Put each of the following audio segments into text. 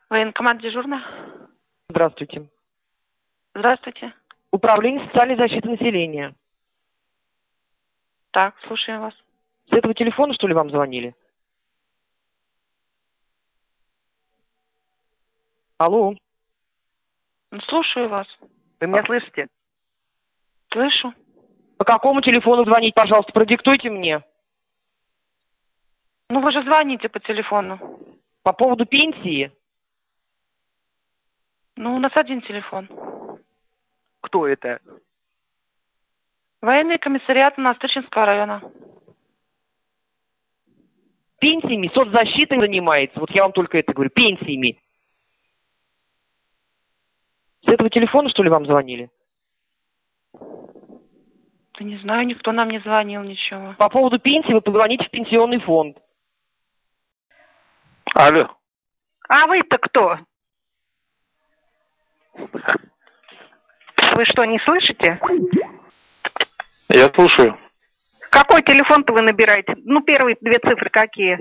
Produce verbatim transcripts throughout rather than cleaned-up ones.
Военкомат дежурный. Здравствуйте. Здравствуйте. Управление социальной защиты населения. Так, слушаю вас. С этого телефона, что ли, вам звонили? Алло. Слушаю вас. Вы меня слышите? Слышу. По какому телефону звонить, пожалуйста, продиктуйте мне. Ну, вы же звоните по телефону. По поводу пенсии? Ну, у нас один телефон. Кто это? Военный комиссариат Монастырчинского района. Пенсиями соцзащитой занимается. Вот я вам только это говорю. Пенсиями. С этого телефона, что ли, вам звонили? Да не знаю, никто нам не звонил, ничего. По поводу пенсии вы позвоните в пенсионный фонд. Алло. А вы-то кто? Вы что, не слышите? Я слушаю. Какой телефон-то вы набираете? Ну, первые две цифры какие?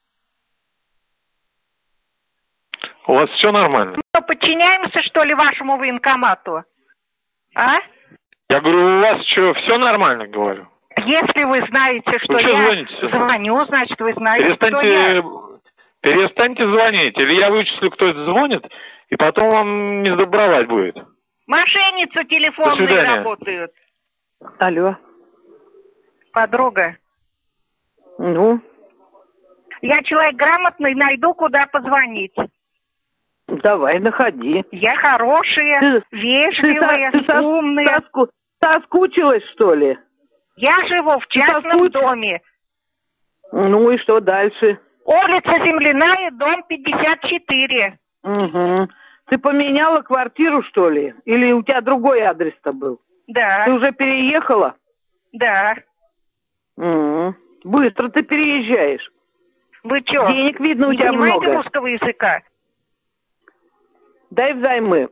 У вас все нормально? Мы подчиняемся, что ли, вашему военкомату? А? Я говорю, у вас что, все нормально, говорю? Если вы знаете, что вы что я звоните сюда? звоню, значит, вы знаете, Перестаньте, что я... перестаньте звонить, или я вычислю, кто это звонит, и потом вам не сдобровать будет. Мошенницы телефонные работают. Алло. Подруга. Ну? Я человек грамотный, найду, куда позвонить. Давай, находи. Я хорошая, ты, вежливая, ты, ты умная. Соску, соскучилась, что ли? Я живу в частном Соскуч... доме. Ну и что дальше? Улица Земляная, дом пятьдесят четыре. Угу. Ты поменяла квартиру, что ли? Или у тебя другой адрес-то был? Да. Ты уже переехала? Да. Угу. Быстро ты переезжаешь. Вы что? Денег, видно, у не тебя понимаете много. Русского языка? Дай взаймы.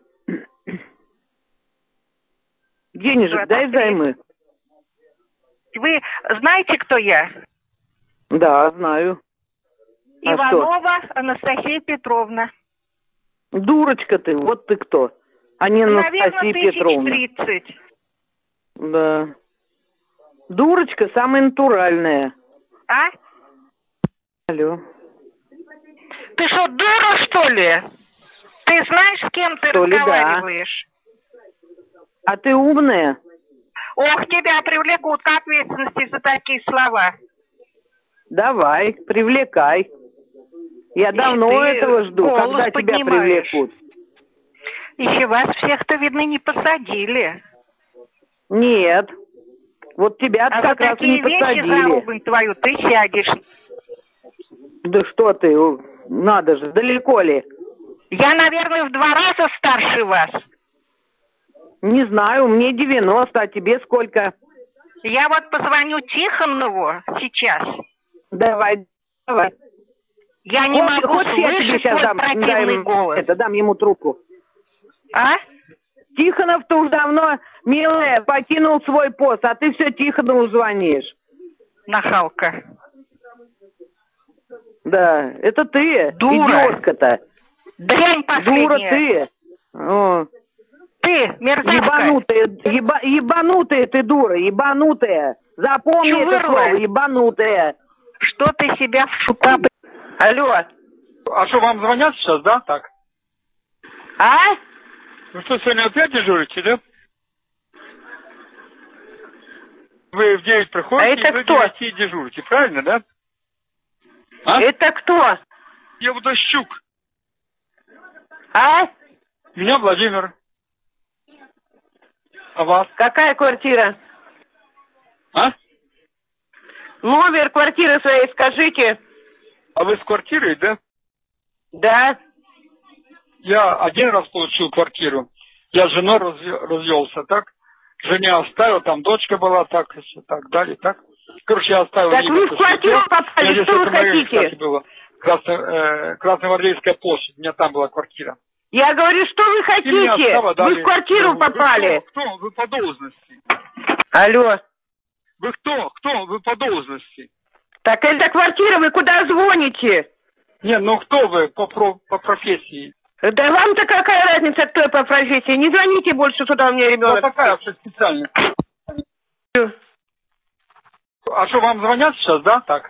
Денежек, дай взаймы. Вы знаете, кто я? Да, знаю. А Иванова что? Анастасия Петровна. Дурочка ты, вот ты кто. А не Анастасия Наверное, Петровна. тысяч тридцать. Да. Дурочка самая натуральная. А? Алло. Ты что, дура, что ли? Ты знаешь, с кем ты что разговариваешь? Ли, да. А ты умная? Ох, тебя привлекут к ответственности за такие слова. Давай, привлекай. Я И давно этого жду, когда тебя привлекут. Еще вас всех-то, видно, не посадили. Нет. Вот тебя а как вот раз не посадили. А вещи за ругань твою ты сядешь. Да что ты, надо же, далеко ли? Я, наверное, в два раза старше вас. Не знаю, мне девяносто, а тебе сколько? Я вот позвоню Тихонову сейчас. Давай, давай. Я не Хочешь, могу хочешь, я тебе сейчас дам, противный дам, голос. Это, дам ему трубку. А? Тихонов-то уж давно, милая, покинул свой пост, а ты все Тихонову звонишь. Нахалка. Да, это ты, дура. Идиотка-то. Дрянь последняя. Дура ты. О. Ты, мерзавка. Ебанутая, еба, ебанутая ты дура, ебанутая. Запомни Чувырла. это слово, ебанутая. Что ты себя в шута... Алло. А что, вам звонят сейчас, да, так? А? Вы что, сегодня опять дежурите, да? Вы в девять приходите, а это и вы кто? в девять дежурите, правильно, да? А? Это кто? Я Водощук. А? Меня Владимир. А вас? Какая квартира? А? Номер квартиры своей скажите. А вы с квартирой, да? Да. Я один раз получил квартиру. Я с женой развелся, так? Жене оставил, там дочка была, так, так, далее, так. Короче, я оставил... Так вы в квартиру попали, что вы хотите? Было. Красно, э, Красногвардейская площадь, у меня там была квартира. Я говорю, что вы хотите? Вы в квартиру попали. Вы кто? Кто? Вы по должности. Алло. Вы кто? Кто? Вы по должности. Так это квартира, вы куда звоните? Не, ну кто вы по, про, по профессии? Да вам-то какая разница, кто я по профессии? Не звоните больше сюда, у меня Вот ребенок. такая вообще специальность. А что, вам звонят сейчас, да, так?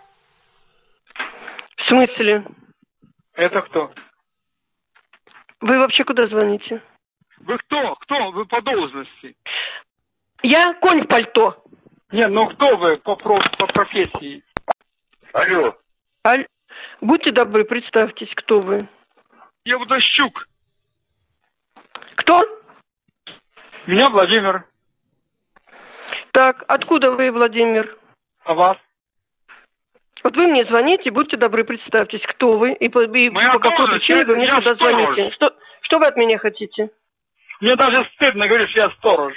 В смысле? Это кто? Вы вообще куда звоните? Вы кто? Кто? Вы по должности? Я конь в пальто. Не, ну кто вы по, про, по профессии? Алло. Аль... Будьте добры, представьтесь, кто вы. Я Водощук. Кто? Меня Владимир. Так, откуда вы, Владимир? А вас? Вот вы мне звоните, будьте добры, представьтесь, кто вы и по, и Моя по какой должность, причине я- вы мне я сюда сторож. звоните. Что, что вы от меня хотите? Мне даже стыдно, говоришь, я сторож.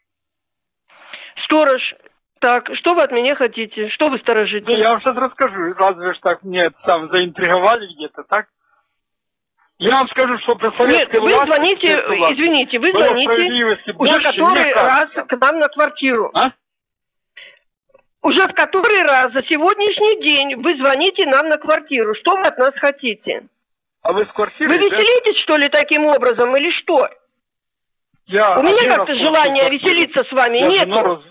Сторож. Так, что вы от меня хотите? Что вы сторожите? Да я вам сейчас расскажу, разве ж так мне там заинтриговали где-то, так? Я вам скажу, что при Нет, советской вы власти, звоните, советской власти извините, вы было звоните справедливости уже больше, который мне раз кажется. к нам на квартиру. А? Уже в который раз за сегодняшний день вы звоните нам на квартиру. Что вы от нас хотите? А вы с квартиры? Вы да? веселитесь, что ли, таким образом, или что? Я У меня один раз как-то получил желания квартиру. веселиться с вами Я нет. жену раз-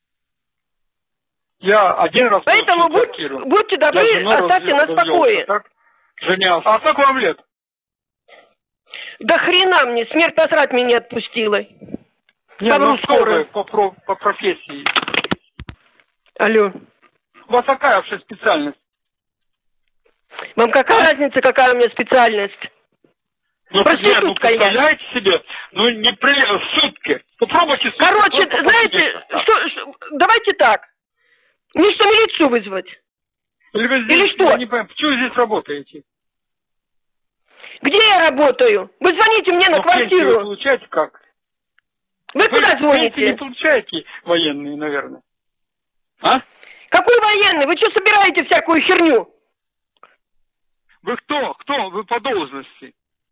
Я один раз Поэтому получил будь- квартиру. будьте Я добры, жену оставьте разве- нас в развелся, покое. так? Жене ост- А сколько вам лет? Да хрена мне, смерть насрать меня не отпустила. Не, Помру ну что скоро. вы по, про- по профессии? Алло. У вас какая вообще специальность? Вам какая разница, какая у меня специальность? Ну, Проститутка не, ну, я. представляете себе? Ну, не при... сутки. Попробуйте сутки. Короче, просто знаете, посидеть. что, что- давайте так. Мне что, милицию вызвать? Или вы здесь, или что? я не понимаю, почему вы здесь работаете? Где я работаю? Вы звоните мне на Ну, пенсию вы квартиру. получаете как? Вы куда Пенсию не звоните? получаете, военные, наверное. А? Какой военный? Вы что собираете всякую херню? Вы кто? Кто? Вы по должности?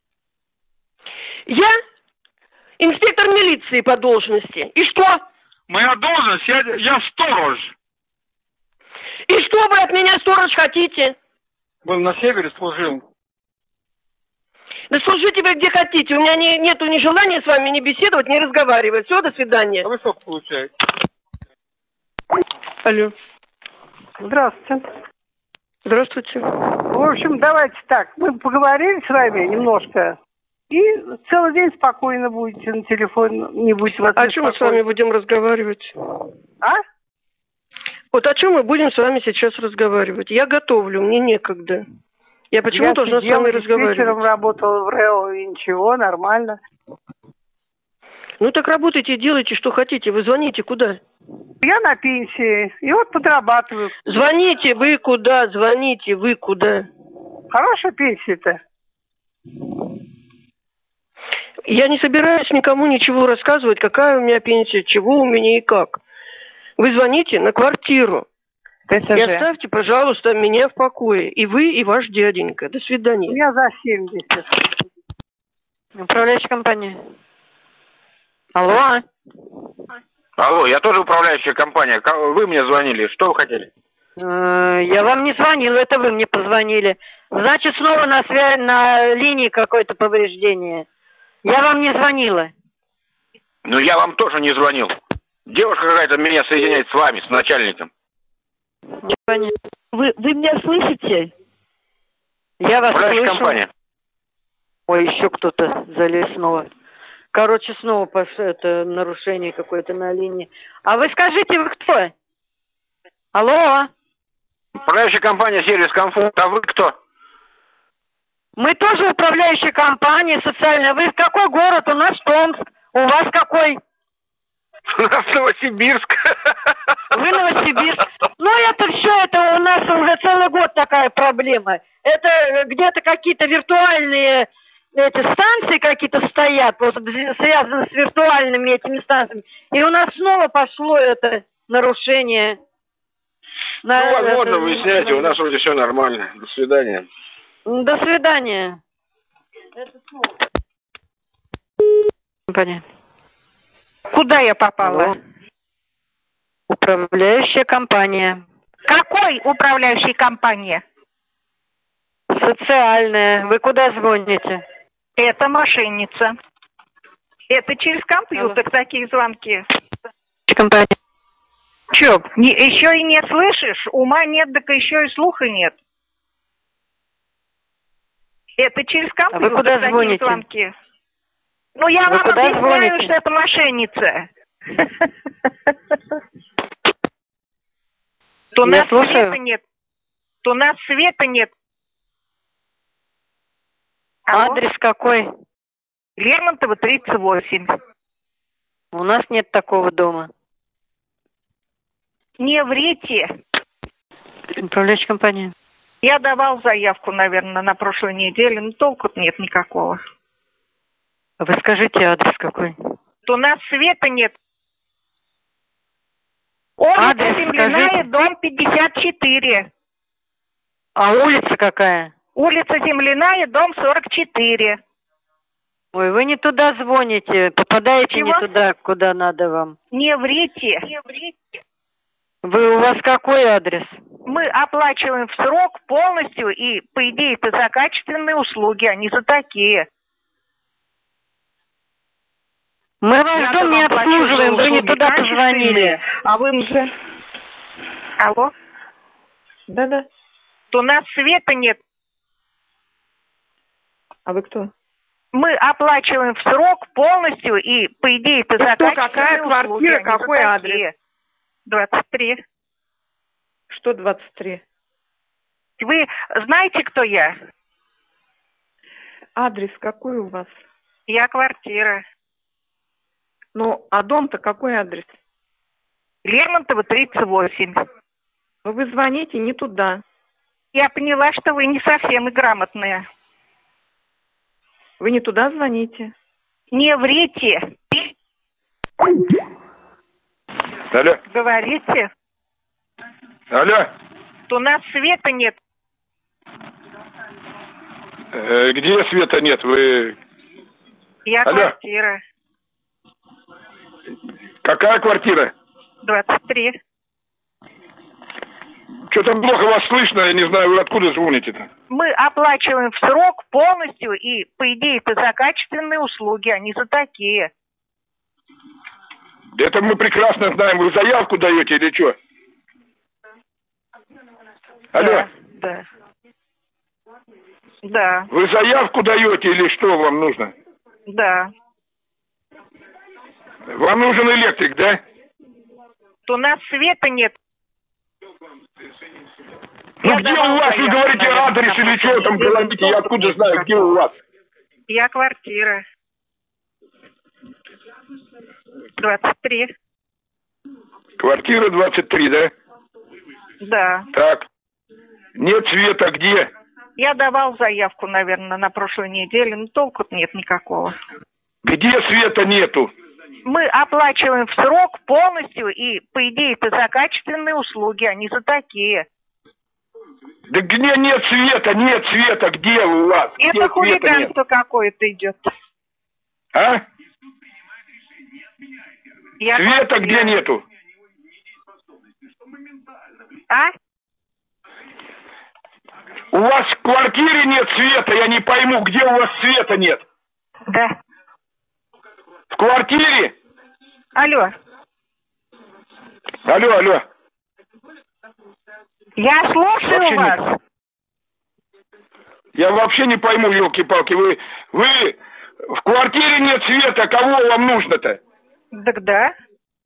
Я инспектор милиции по должности. И что? Моя должность, я, я сторож. И что вы от меня, сторож, хотите? Был на севере, служил. Да служите вы где хотите. У меня не, нету ни желания с вами ни беседовать, ни разговаривать. Все, до свидания. А вы сколько получаете? Алло. Здравствуйте. Здравствуйте. В общем, давайте так. Мы поговорили с вами немножко. И целый день спокойно будете на телефон, не будете вас О чем мы с вами беспокоить. будем разговаривать? А? Вот о чем мы будем с вами сейчас разговаривать? Я готовлю, мне некогда. Я почему Я должна с сидела, вами диспетчером разговаривать? работала в РЭО, и ничего, нормально. Ну так работайте и делайте, что хотите. Вы звоните куда? Я на пенсии, и вот подрабатываю. Звоните вы куда? Звоните вы куда? Хорошая пенсия-то. Я не собираюсь никому ничего рассказывать, какая у меня пенсия, чего у меня и как. Вы звоните на квартиру. И оставьте, пожалуйста, меня в покое. И вы, и ваш дяденька. До У свидания. меня за семьдесят. Управляющая компания. Алло. Алло, я тоже управляющая компания. Ка- Вы мне звонили. Что вы хотели? Э, Я вам не звонила, это вы мне позвонили. Значит, снова на связи, на линии какое-то повреждение. Я вам не звонила. Ну, я вам тоже не звонил. Девушка какая-то меня соединяет с вами, с начальником. Не звонила. Вы, вы меня слышите? Я вас Управляющая слышу. компания. Ой, еще кто-то залез снова. Короче, снова пошло это нарушение какое-то на линии. А вы скажите, вы кто? Алло? Управляющая компания «Сервис Комфорт». А вы кто? Мы тоже управляющая компания социальная. Вы какой город? У нас Томск. У вас какой? У нас Новосибирск. Вы Новосибирск. Ну, это все, это у нас уже целый год такая проблема. Это где-то какие-то виртуальные эти станции какие-то стоят, вот, связаны с виртуальными этими станциями. И у нас снова пошло это нарушение. Ну, На- возможно, это- выясняйте. У нас вроде все нормально. До свидания. До свидания. Понятно. Куда я попала? Алло. Управляющая компания. Какой управляющей компании? Социальная. Вы куда звоните? Это мошенница. Это через компьютер Алло. такие звонки. Компания. Че, не, еще и не слышишь? Ума нет, так еще и слуха нет. Это через компьютер вы куда такие звоните? звонки. Ну, я Вы вам куда объясняю, звоните? что это мошенница. То Я нас слушаю. света нет. То нас света нет. Алло? Адрес какой? Лермонтова, тридцать восемь. У нас нет такого дома. Не врите. Управляющая компания. Я давал заявку, наверное, на прошлой неделе, но толку нет никакого. Вы скажите адрес какой? То у нас света нет. Улица Адрес Земляная, скажите. дом пятьдесят четыре. А улица какая? Улица Земляная, дом сорок четыре. Ой, вы не туда звоните, попадаете Чего? не туда, куда надо вам. Не врите. Не врите. Вы, у вас какой адрес? Мы оплачиваем в срок полностью, и, по идее, это за качественные услуги, а не за такие. Мы ваш Я дом не вам плачу за обслуживаем, вы не услуги туда качественные, позвонили. А вы мне... Алло? Да-да. То у нас света нет. А вы кто? Мы оплачиваем в срок полностью, и, по идее, это за Кто, качественные какая услуги, квартира, а не за какой такие. адрес? двадцать три. Что двадцать три? Вы знаете, кто я? Адрес какой у вас? Я квартира. Ну, а дом-то какой адрес? Лермонтова, тридцать восемь. Ну, вы звоните не туда. Я поняла, что вы не совсем и грамотные. Вы не туда звоните. Не врите. Алло. Говорите. Алло. То у нас света нет. Э, где света нет? Вы... Я Алло. квартира. Какая квартира? двадцать три. Что-то плохо вас слышно, я не знаю, вы откуда звоните-то? Мы оплачиваем в срок полностью, и, по идее, это за качественные услуги, а не за такие. Это мы прекрасно знаем. Вы заявку даете или что? Алло. Да, да. Да, Вы заявку даете или что вам нужно? да. Вам нужен электрик, да? То у нас света нет. Ну Я где у давала вас, вы заявку, говорите, наверное, адрес на или что прошлой там неделе, говорите, но я толку откуда нет знаю, где у никакого. вас? Я квартира. двадцать три. Квартира двадцать три, да? Да. Так. Нет света, где? Я давал заявку, наверное, на прошлой неделе, но толку нет никакого. Где света нету? Мы оплачиваем в срок полностью, и, по идее, это за качественные услуги, а не за такие. Да где нет света, нет света, где у вас? Где Это света нет? хулиганство какое-то идет. А? Я Света квартира. где нету? А? У вас в квартире нет света, я не пойму, где у вас света нет? Да. В квартире? Алло. Алло, алло. Я слушаю Вообще вас. нет. Я вообще не пойму, елки-палки, вы, вы в квартире нет света, кого вам нужно-то? Так да.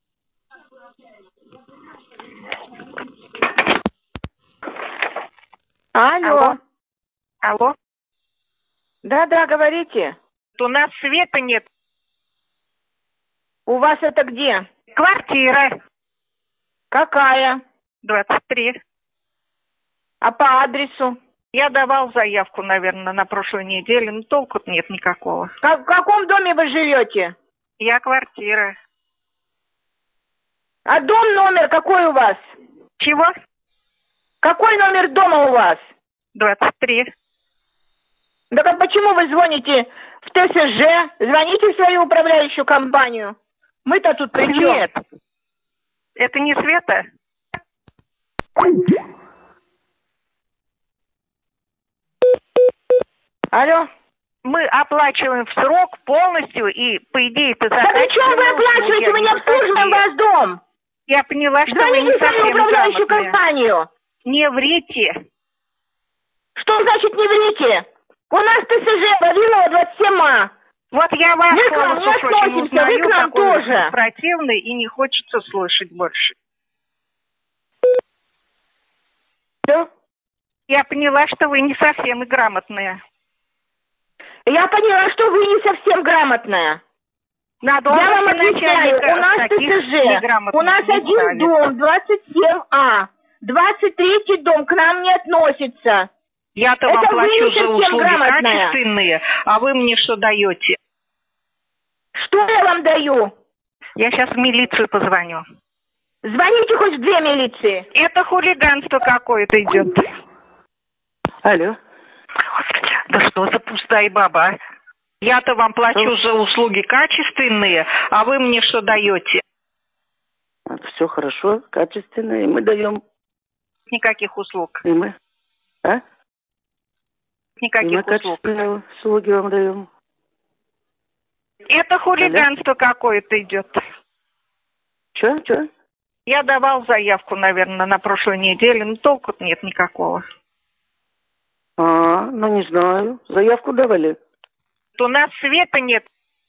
Алло. Алло. Алло. Да-да, говорите. То у нас света нет. У вас это где? Квартира. Какая? двадцать три. А по адресу? Я давал заявку, наверное, на прошлой неделе, но толку нет никакого. Как- в каком доме вы живете? Я квартира. А дом номер какой у вас? Чего? Какой номер дома у вас? двадцать три. Да как почему вы звоните в Тэ Эс Жэ? Звоните в свою управляющую компанию. Мы-то тут при чем? Нет. Это не Света? Алло. Мы оплачиваем в срок полностью, и, по идее, это Да при чем вы оплачиваете? Мы не обслуживаем ваш дом. Я поняла, что вы не Звоните в свою совсем управляющую грамотные. компанию. Не врите. Что значит не врите? У нас ТСЖ Вавилова двадцать семь А. Вот я вас Мы к вам не очень относимся, узнаю, вы к нам такой вы тоже. противный, и не хочется слышать больше. Да? Я поняла, что вы не совсем и грамотные. Я поняла, что вы не совсем грамотная. На Я вам должности объясняю, начальника у нас таких ТСЖ, неграмотных у нас не один ставят. дом, двадцать семь А. двадцать третий дом к нам не относится. Я-то Это вам вы плачу не за совсем услуги грамотная. качественные, а вы мне что даете? Что я вам даю? Я сейчас в милицию позвоню. Звоните хоть в две милиции. Это хулиганство какое-то идет. Алло. Господи, да что за пустая баба, а? Я-то вам плачу за услуги качественные, а вы мне что даете? Все хорошо, качественно, и мы даем. Никаких услуг. И мы, а? И мы Никаких услуг. качественные услуги вам даем. Это хулиганство какое-то идет. Че, че? Я давал заявку, наверное, на прошлой неделе, но толку нет никакого. А, ну не знаю. Заявку давали? У нас света нет.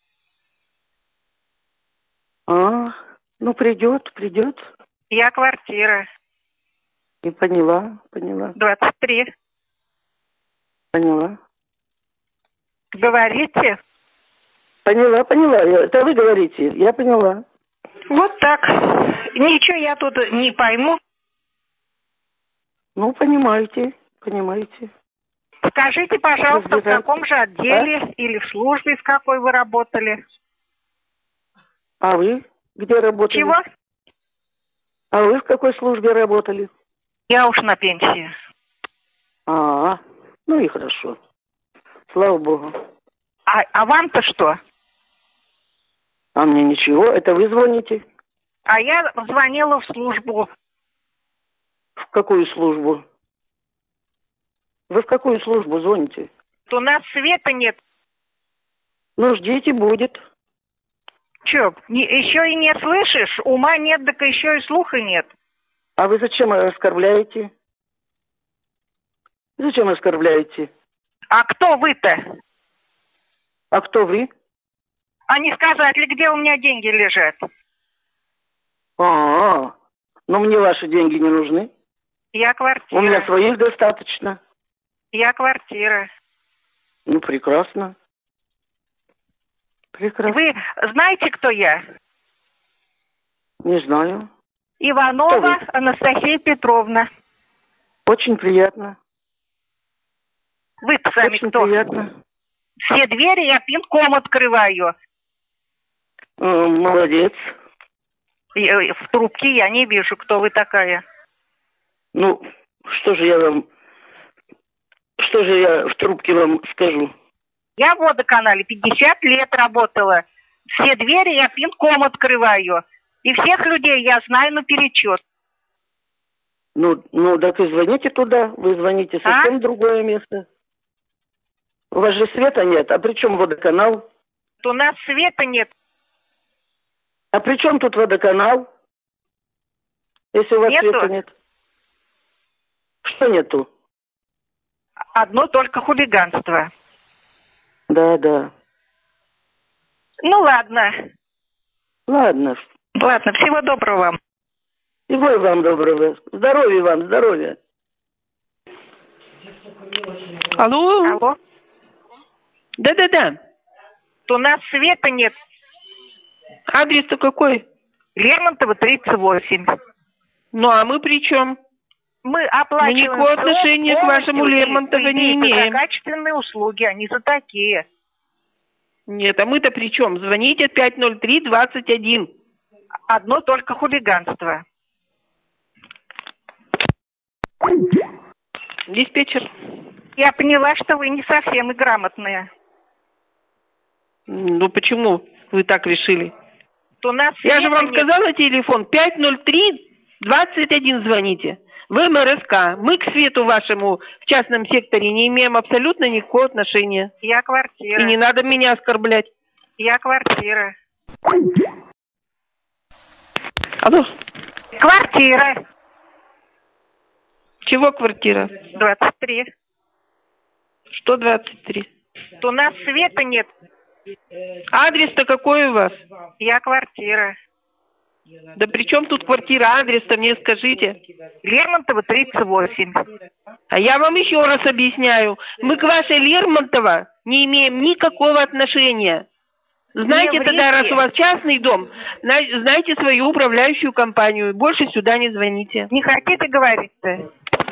А, ну придет, придет. Я квартира. И поняла, поняла, двадцать три. поняла. Говорите? Поняла, поняла. Я- Это вы говорите, я поняла. Вот так. Ничего я тут не пойму. Ну, понимаете, понимаете. Скажите, пожалуйста, в Разбирайтесь. каком же отделе или в службе, в какой вы работали? А вы где работали? Чего? А вы в какой службе работали? Я уж на пенсии. А, ну и хорошо. Слава богу. А, а вам-то что? А мне ничего, это вы звоните? А я звонила в службу. В какую службу? Вы в какую службу звоните? У нас света нет. Ну, ждите, будет. Че, не, еще и не слышишь? Ума нет, так еще и слуха нет. А вы зачем оскорбляете? Зачем оскорбляете? А кто вы-то? А кто вы? А не сказать ли, где у меня деньги лежат? А, но мне ваши деньги не нужны. Я квартира. У меня своих достаточно. Я квартира. Ну, прекрасно. Прекрасно. Вы знаете, кто я? Не знаю. Иванова Кто вы? Анастасия Петровна. Очень приятно. Вы-то сами Очень кто? приятно. Все двери я пинком открываю. Э, Молодец. И, э, В трубке я не вижу, кто вы такая. Ну, что же я вам... Что же я в трубке вам скажу? Я в водоканале пятьдесят лет работала. Все двери я пинком открываю. И всех людей я знаю наперечет. Ну, ну, так и звоните туда. Вы звоните А? совсем в другое место. У вас же света нет. А при чем водоканал? У нас света нет. А при чем тут водоканал? Если у вас Нету? света нет. Что нету? Одно только хулиганство. Да, да. Ну ладно. Ладно. Ладно, всего доброго вам. Всего и вам доброго. Здоровья вам, здоровья. Алло? Алло? Да-да-да. У нас света нет. Адрес-то какой? Лермонтова, тридцать восемь. Ну, а мы при чем? Мы оплачиваем... Мы никакого срок отношения к вашему полностью, и, Лермонтову по идее, не это имеем. за качественные услуги, а не за такие. Нет, а мы-то при чем? Звоните пять ноль три двадцать один. Одно только хулиганство. Диспетчер. Я поняла, что вы не совсем и грамотные. Ну, почему вы так решили? У нас Я же света вам нет. сказала телефон. пять ноль три двадцать один звоните. в эм эр эс ка. Мы к свету вашему в частном секторе не имеем абсолютно никакого отношения. Я квартира. И не надо меня оскорблять. Я квартира. Алло. Квартира. Чего квартира? двадцать три. Что двадцать три? У нас света нет. Адрес-то какой у вас? Я квартира. Да при чем тут квартира? Адрес-то мне скажите. Лермонтова, тридцать восемь. А я вам еще раз объясняю. Мы к вашей Лермонтова не имеем никакого отношения. Знаете тогда, раз у вас частный дом, знайте свою управляющую компанию. Больше сюда не звоните. Не хотите говорить-то?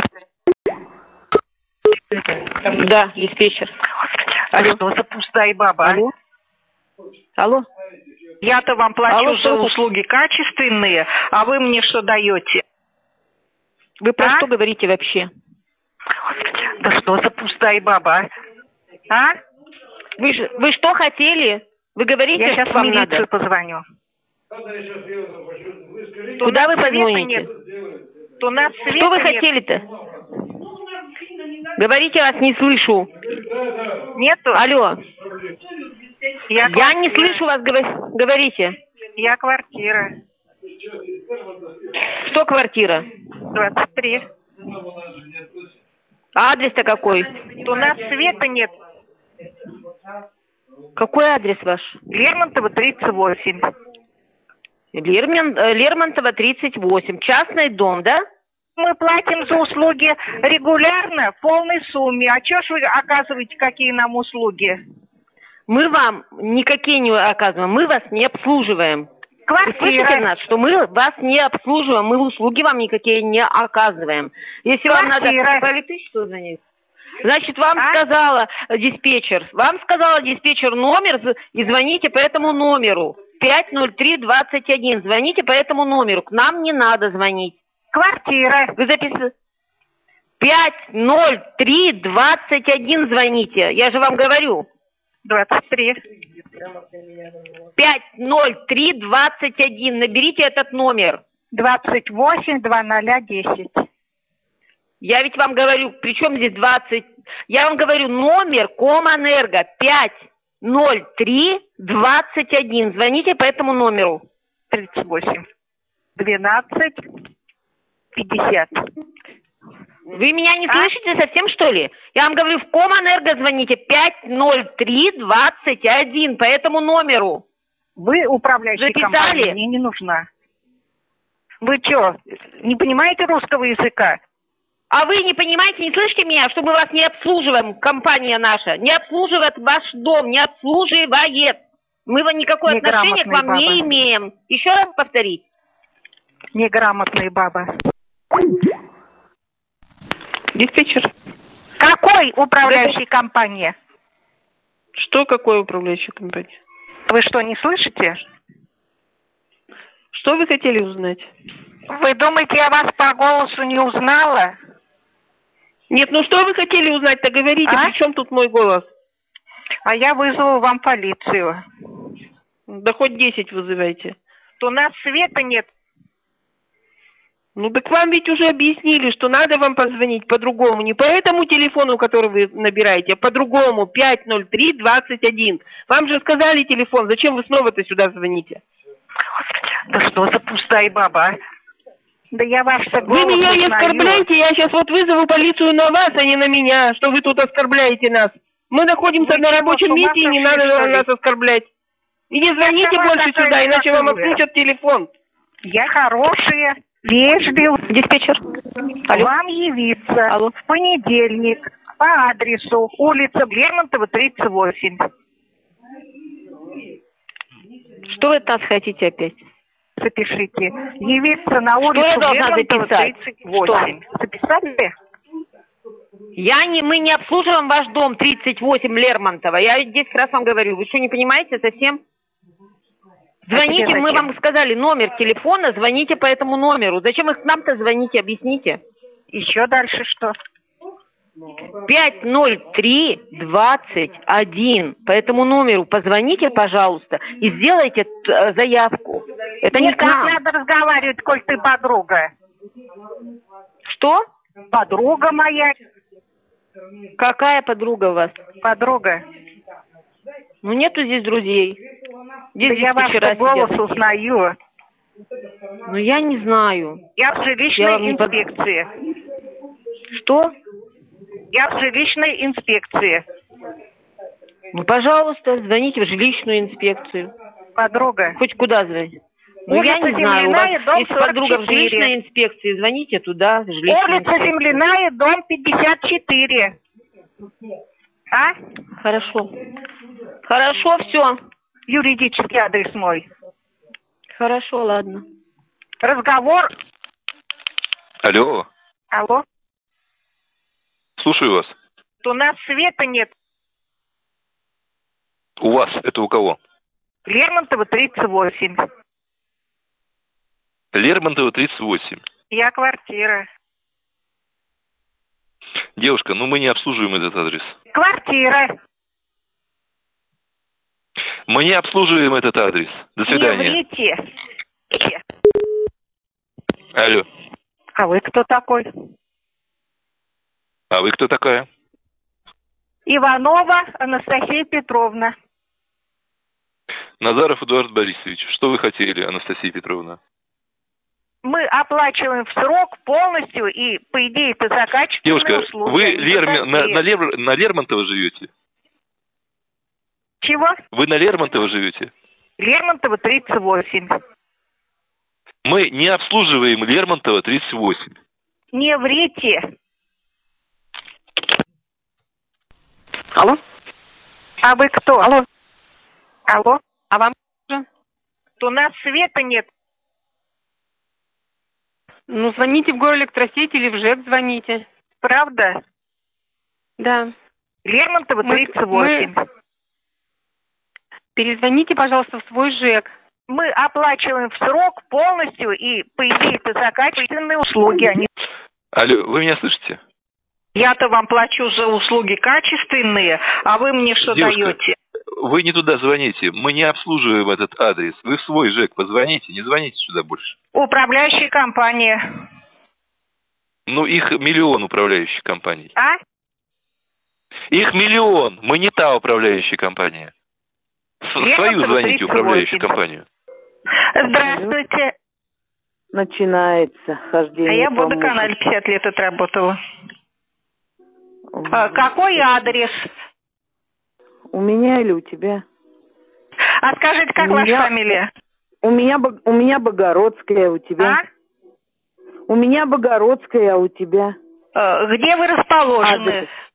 Да, диспетчер. А что за пустая баба? Алло. Алло. Я-то вам плачу Алло, за что? услуги качественные, а вы мне что даете? Вы про А? что говорите вообще? Да что за пустая баба? А? Вы, ж- вы что хотели? Вы говорите, Я сейчас что в вам милицию надо? позвоню. Куда вы света позвоните? нет. У нас света Что вы нет. хотели-то? Говорите, вас не слышу. Нету? Алло. Я, Я не квартира. слышу вас, говор- говорите. Я квартира. Что квартира? двадцать три. А адрес-то какой? У нас света нет. Какой адрес ваш? Лермонтова, тридцать восемь. Лермон, э, Лермонтова, тридцать восемь. Частный дом, да? Мы платим за услуги регулярно, в полной сумме. А чё ж вы оказываете, какие нам услуги? Мы вам никакие не оказываем, мы вас не обслуживаем. Вы слышите Квартира. нас, что мы вас не обслуживаем, мы услуги вам никакие не оказываем. Если вам надо... Квартира. Политическую звонить? Значит, вам А? сказала диспетчер, вам сказала диспетчер номер, з- и звоните по этому номеру. пять ноль три двадцать один. Звоните по этому номеру. К нам не надо звонить. Квартира. Вы записали? пять ноль три двадцать один звоните. Я же вам говорю. двадцать три. пять ноль три двадцать один. Наберите этот номер. двадцать восемь двадцать десять. Я ведь вам говорю, при чем здесь двадцать? Я вам говорю, номер Комэнерго пять ноль три двадцать один. Звоните по этому номеру. тридцать восемь. двенадцать пятьдесят. Вы меня не А? слышите совсем, что ли? Я вам говорю, в Комэнерго звоните пять ноль три двадцать один по этому номеру. Вы управляющая Записали? компания, мне не нужна. Вы что, не понимаете русского языка? А вы не понимаете, не слышите меня, что мы вас не обслуживаем, компания наша, не обслуживает ваш дом, не обслуживает. Мы вам никакого отношения к вам Неграмотные не бабы. имеем. Еще раз повторить. Неграмотные бабы. Диспетчер. Какой управляющей компании? Что какой управляющая компания? Вы что, не слышите? Что вы хотели узнать? Вы думаете, я вас по голосу не узнала? Нет, ну что вы хотели узнать-то? Говорите, А? при чем тут мой голос? А я вызову вам полицию. Да хоть десять вызывайте. У нас света нет. Ну так вам ведь уже объяснили, что надо вам позвонить по-другому. Не по этому телефону, который вы набираете, а по-другому. пять ноль три двадцать один. Вам же сказали телефон. Зачем вы снова-то сюда звоните? Да что за пустая баба, а? Да я ваш Вы меня не оскорбляете, я сейчас вот вызову полицию на вас, а не на меня, что вы тут оскорбляете нас. Мы находимся Вы на чего, рабочем с ума месте, и не сошли, надо что ли? нас оскорблять. И не звоните сама больше такая сюда, иначе вам красивая. отключат телефон. Я хорошая, вежливая. Диспетчер. Алло. Вам явиться Алло. в понедельник по адресу улица Лермонтова, тридцать восемь. Что вы от нас хотите опять? Запишите. Явиться на Что улицу я должна Лермонтова, записать? тридцать восемь. Записали? Я не, мы не обслуживаем ваш дом тридцать восемь Лермонтова. Я ведь десять раз вам говорю. Вы что, не понимаете совсем? Звоните, тебе мы зачем? вам сказали номер телефона, звоните по этому номеру. Зачем вы к нам-то звоните, объясните? Еще дальше что? пять ноль три двадцать один. По этому номеру позвоните, пожалуйста, и сделайте э, заявку. Это не Нет, к нам. как надо разговаривать, коль ты подруга. Что? Подруга моя. Какая подруга у вас? Подруга. Ну, нету здесь друзей. Здесь Да я ваш голос сидят. узнаю. Ну, я не знаю. Я в жилищной Я вам не под- инспекции. Что? Я в жилищной инспекции. Ну, пожалуйста, звоните в жилищную инспекцию. Подруга. Хоть куда звоните. Ну, я Улица не знаю, у вас Земляная, дом есть подруга в сорок четыре. жилищной инспекции, звоните туда, в жилищную Улица инспекцию. Земляная, дом пятьдесят четыре. А? Хорошо. Хорошо, все. Юридический адрес мой. Хорошо, ладно. Разговор. Алло, Алло. слушаю вас. У нас света нет. У вас, это у кого? Лермонтова, тридцать восемь. Лермонтова, тридцать восемь. Я квартира. Девушка, ну мы не обслуживаем этот адрес. Квартира. Мы не обслуживаем этот адрес. До свидания. Не врите. Алло. А вы кто такой? А вы кто такая? Иванова Анастасия Петровна. Назаров Эдуард Борисович. Что вы хотели, Анастасия Петровна? Мы оплачиваем в срок полностью, и, по идее, это за качественные Девушка, услуги. вы а не Лерми- за на, такие. на, Лер- на Лермонтова живете? Чего? Вы на Лермонтова живете? Лермонтова, тридцать восемь. Мы не обслуживаем Лермонтова, тридцать восемь. Не врите. Алло? А вы кто? Алло? Алло? А вам же? У нас света нет. Ну, звоните в горэлектросеть или в ЖЭК звоните. Правда? Да. Лермонтова, Мы- тридцать восемь. мы- Перезвоните, пожалуйста, в свой ЖЭК. Мы оплачиваем в срок полностью, и, по идее, это за качественные услуги. Они... Алло, вы меня слышите? Я-то вам плачу за услуги качественные, а вы мне что Девушка, даете? вы не туда звоните. Мы не обслуживаем этот адрес. Вы в свой ЖЭК позвоните, не звоните сюда больше. Управляющая компания. Ну, их миллион управляющих компаний. А? Их миллион. Мы не та управляющая компания. С- Лермонтова, Свою звоните тридцать управляющую восемь. компанию. Здравствуйте. Начинается хождение А я в по водоканале мукам. пятьдесят лет отработала. А, какой адрес? У меня или у тебя? А скажите, как У ваша меня- фамилия? У меня, Бог- у меня Богородская, а у тебя? А? У меня Богородская, а у тебя? Э, Где вы расположены? Адрес.